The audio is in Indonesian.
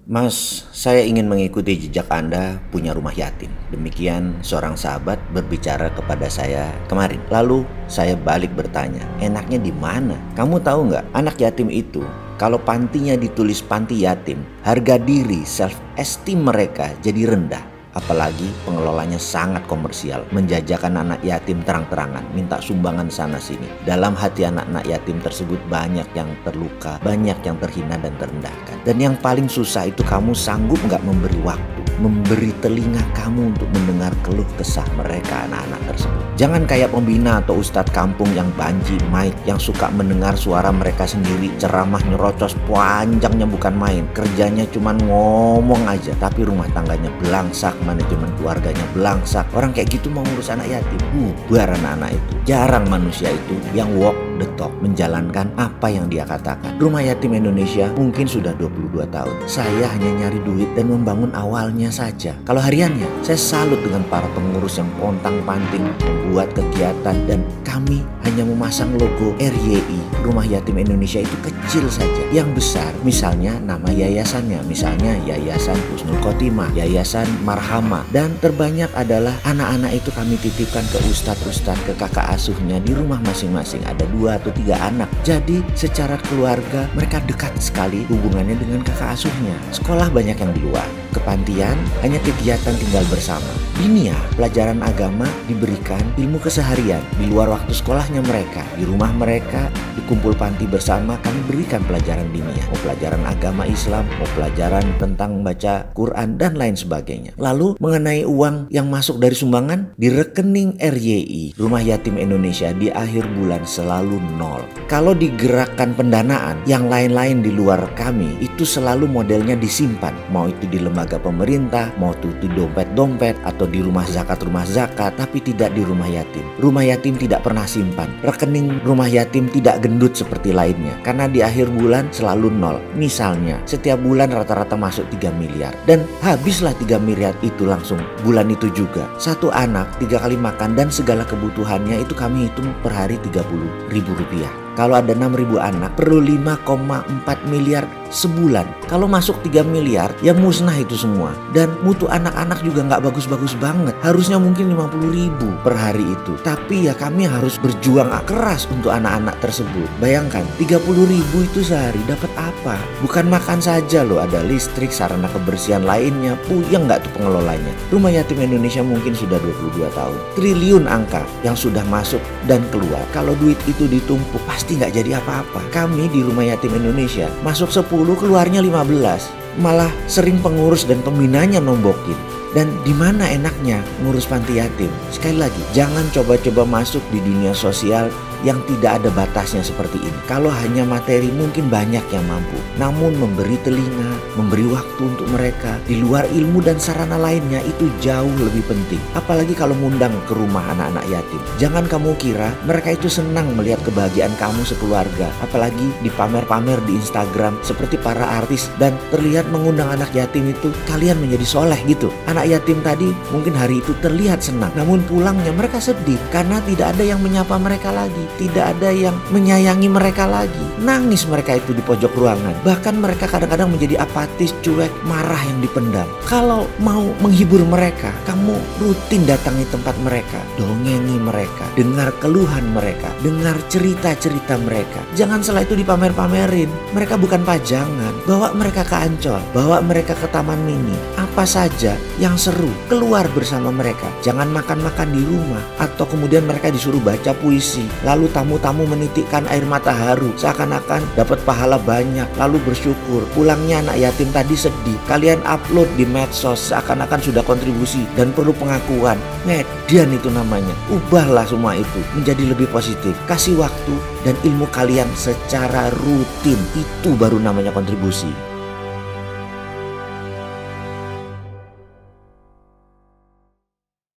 Mas, saya ingin mengikuti jejak Anda punya rumah yatim. Demikian seorang sahabat berbicara kepada saya kemarin. Lalu saya balik bertanya, enaknya di mana? Kamu tahu nggak, anak yatim itu kalau pantinya ditulis panti yatim, harga diri self-esteem mereka jadi rendah. Apalagi pengelolanya sangat komersial, menjajakan anak yatim terang-terangan, minta sumbangan sana sini. Dalam hati anak-anak yatim tersebut banyak yang terluka, banyak yang terhina dan terendahkan. Dan yang paling susah itu kamu sanggup gak memberi waktu, memberi telinga kamu untuk mendengar keluh kesah mereka anak-anak tersebut. Jangan kayak pembina atau ustadz kampung yang banji mic, yang suka mendengar suara mereka sendiri, ceramah nyerocos panjangnya bukan main. Kerjanya cuman ngomong aja, tapi rumah tangganya belangsak, manajemen keluarganya belangsak. Orang kayak gitu mau ngurus anak yatim, bubar anak-anak itu. Jarang manusia itu yang walk the talk, menjalankan apa yang dia katakan. Rumah yatim Indonesia mungkin sudah 22 tahun. Saya hanya nyari duit dan membangun awalnya saja. Kalau hariannya, saya salut dengan para pengurus yang pontang-panting membuat kegiatan, dan kami hanya memasang logo RYI. Rumah Yatim Indonesia itu kecil saja. Yang besar misalnya nama yayasannya, misalnya Yayasan Husnul Khotimah, Yayasan Marhama, dan terbanyak adalah anak-anak itu kami titipkan ke ustadz-ustadz, ke kakak asuhnya di rumah masing-masing. Ada 2 atau 3 anak. Jadi secara keluarga mereka dekat sekali hubungannya dengan kakak asuhnya. Sekolah banyak yang di luar. Kepantian hanya kegiatan tinggal bersama. Dinia, pelajaran agama diberikan, ilmu keseharian di luar waktu sekolahnya mereka. Di rumah mereka, di kumpul panti bersama, kami berikan pelajaran dinia. Mau pelajaran agama Islam, mau pelajaran tentang baca Quran dan lain sebagainya. Lalu mengenai uang yang masuk dari sumbangan, di rekening RYI, Rumah Yatim Indonesia, di akhir bulan selalu 0. Kalau digerakkan pendanaan, yang lain-lain di luar kami, itu selalu modelnya disimpan. Mau itu di lembaga pemerintah, mau itu di dompet-dompet, atau di rumah zakat, tapi tidak di rumah yatim. Rumah yatim tidak pernah simpan. Rekening rumah yatim tidak gendut seperti lainnya, karena di akhir bulan selalu 0. Misalnya, setiap bulan rata-rata masuk 3 miliar. Dan habislah 3 miliar itu langsung bulan itu juga. Satu anak 3 kali makan dan segala kebutuhannya itu kami hitung per hari Rp30.000. Kalau ada 6.000 anak, perlu 5,4 miliar sebulan. Kalau masuk 3 miliar, ya musnah itu semua. Dan mutu anak-anak juga nggak bagus-bagus banget. Harusnya mungkin 50.000 per hari itu. Tapi ya kami harus berjuang keras untuk anak-anak tersebut. Bayangkan, 30.000 itu sehari dapat apa? Bukan makan saja loh, ada listrik, sarana kebersihan lainnya. Puyeng nggak tuh pengelolanya. Rumah Yatim Indonesia mungkin sudah 22 tahun. Triliun angka yang sudah masuk dan keluar. Kalau duit itu ditumpuk, pasti nggak jadi apa-apa. Kami di Rumah Yatim Indonesia masuk 10, keluarnya 15. Malah sering pengurus dan pembinanya nombokin. Dan di mana enaknya ngurus panti yatim? Sekali lagi, jangan coba-coba masuk di dunia sosial yang tidak ada batasnya seperti ini. Kalau hanya materi mungkin banyak yang mampu, namun memberi telinga, memberi waktu untuk mereka di luar ilmu dan sarana lainnya itu jauh lebih penting. Apalagi kalau ngundang ke rumah anak-anak yatim. Jangan kamu kira mereka itu senang melihat kebahagiaan kamu sekeluarga, apalagi dipamer-pamer di Instagram seperti para artis, dan terlihat mengundang anak yatim itu kalian menjadi soleh gitu. Anak yatim tadi mungkin hari itu terlihat senang, namun pulangnya mereka sedih karena tidak ada yang menyapa mereka lagi. Tidak ada yang menyayangi mereka lagi. Nangis mereka itu di pojok ruangan. Bahkan mereka kadang-kadang menjadi apatis, cuek, marah yang dipendam. Kalau mau menghibur mereka, kamu rutin datangi tempat mereka, dongengi mereka, dengar keluhan mereka, dengar cerita-cerita mereka. Jangan setelah itu dipamer-pamerin. Mereka bukan pajangan. Bawa mereka ke Ancol, bawa mereka ke Taman Mini. Apa saja yang seru, keluar bersama mereka. Jangan makan-makan di rumah, atau kemudian mereka disuruh baca puisi. Lalu tamu-tamu menitikkan air mata haru, seakan-akan dapat pahala banyak, lalu bersyukur. Pulangnya anak yatim tadi sedih. Kalian upload di medsos, seakan-akan sudah kontribusi dan perlu pengakuan. Median itu namanya. Ubahlah semua itu menjadi lebih positif. Kasih waktu dan ilmu kalian secara rutin. Itu baru namanya kontribusi.